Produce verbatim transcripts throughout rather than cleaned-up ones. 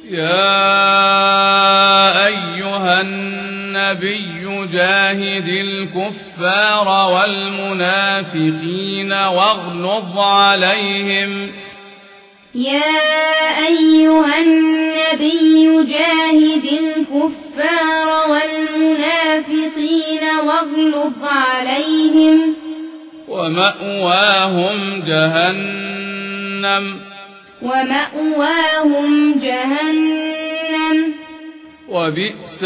يا أيها النبي جاهد الكفار والمنافقين واغلظ عليهم يا أيها النبي جاهد الكفار والمنافقين واغلظ عليهم ومأواهم جهنم ومأواهم جهنم وبئس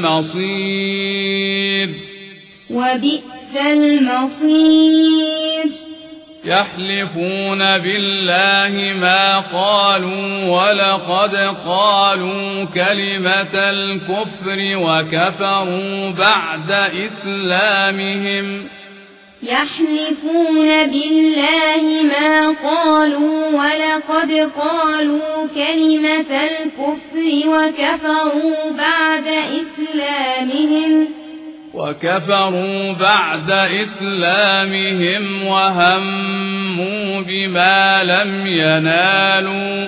المصير وبئس المصير يحلفون بالله ما قالوا ولقد قالوا كلمة الكفر وكفروا بعد إسلامهم يحلفون بالله ما قالوا ولقد قالوا كلمة الكفر وكفروا بعد إسلامهم وكفروا بعد إسلامهم وهموا بما لم ينالوا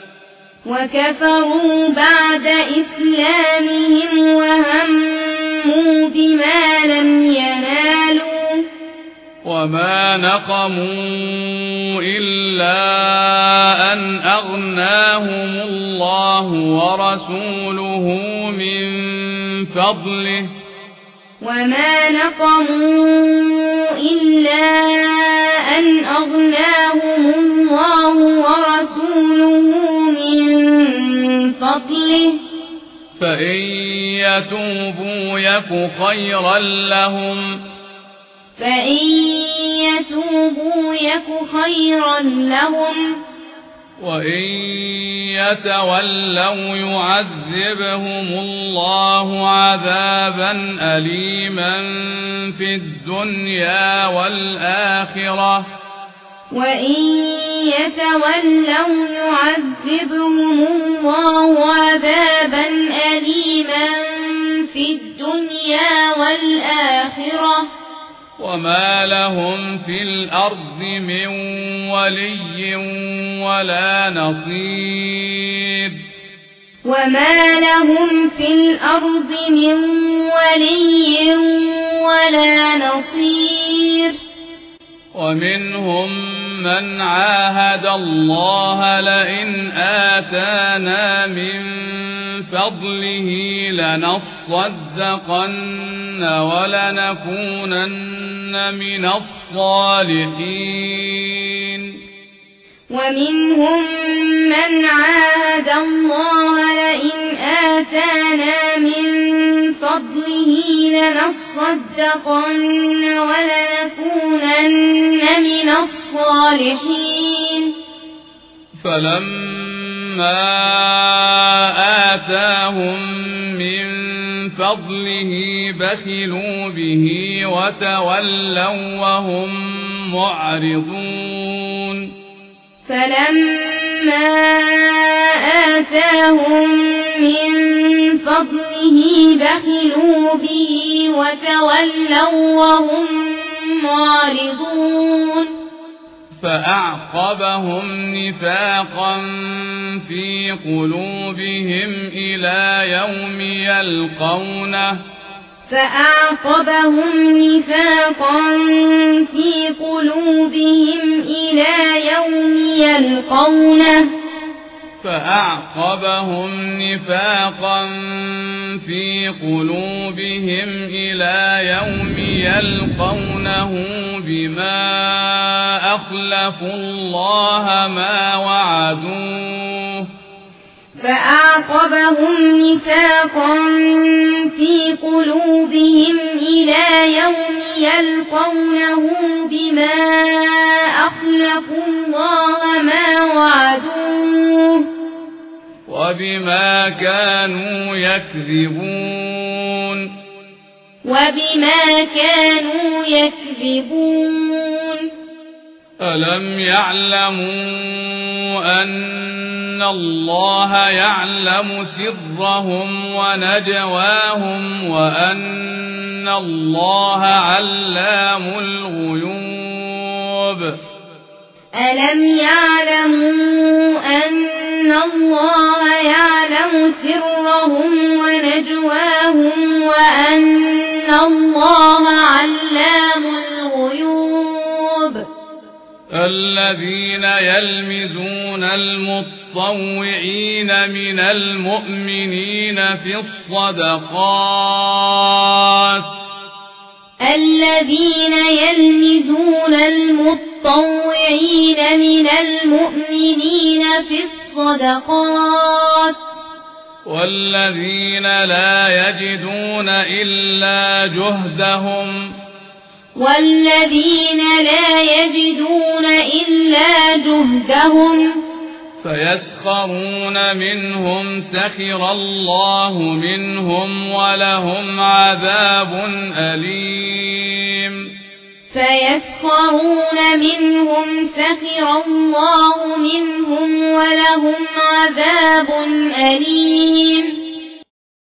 وكفروا بعد إسلامهم وهموا بما لم ينالوا وما نقموا إلا أن أغناهم الله ورسوله من فضله وما نقموا إلا أن أغناهم الله ورسوله من فضله فإن يتوبوا يك خيرا لهم فإن يتوبوا يك خيرا لهم وإن يتولوا يعذبهم الله عذابا أليما في الدنيا والآخرة وإن يتولوا يعذبهم الله عذابا أليما في الدنيا والآخرة وما لهم في الأرض من ولي ولا نصير وما لهم في الأرض من ولي ولا نصير ومنهم من عاهد الله لئن آتانا من فضله لنصدقن ولنكونن من الصالحين ومنهم من عاهد الله لئن آتانا من فضله لنصدقن ولنكونن من الصالحين فلما آتاهم من فضله بخلوا به وتولوا وهم معرضون فلما آتاهم من فضله بخلوا به وتولوا وهم معرضون فأعقبهم نفاقا في قلوبهم إلى يوم يلقونه فأعقبهم نفاقا في قلوبهم إلى يوم يلقونه فأعقبهم نفاقا في قلوبهم إلى يوم يلقونه بما أخلفوا الله ما وعدوه فأعقبهم نفاقا في قلوبهم إلى يوم يلقونه بما أخلفوا الله ما وعدوه وبما كانوا يكذبون وبما كانوا يكذبون ألم يعلموا أن الله يعلم سرهم ونجواهم وأن الله علام الغيوب ألم يعلموا أن الله يعلم سرهم ونجواهم وأن الله علام الغيوب الذين يلمزون المطوعين من المؤمنين في الصدقات الذين يلمزون المطوعين من المؤمنين في الصدقات والذين لا يجدون إلا جهدهم والذين لا يجدون إلا جهدهم فيسخرون منهم سخر الله منهم ولهم عذاب أليم فيسخرون منهم سخر الله منهم ولهم عذاب أليم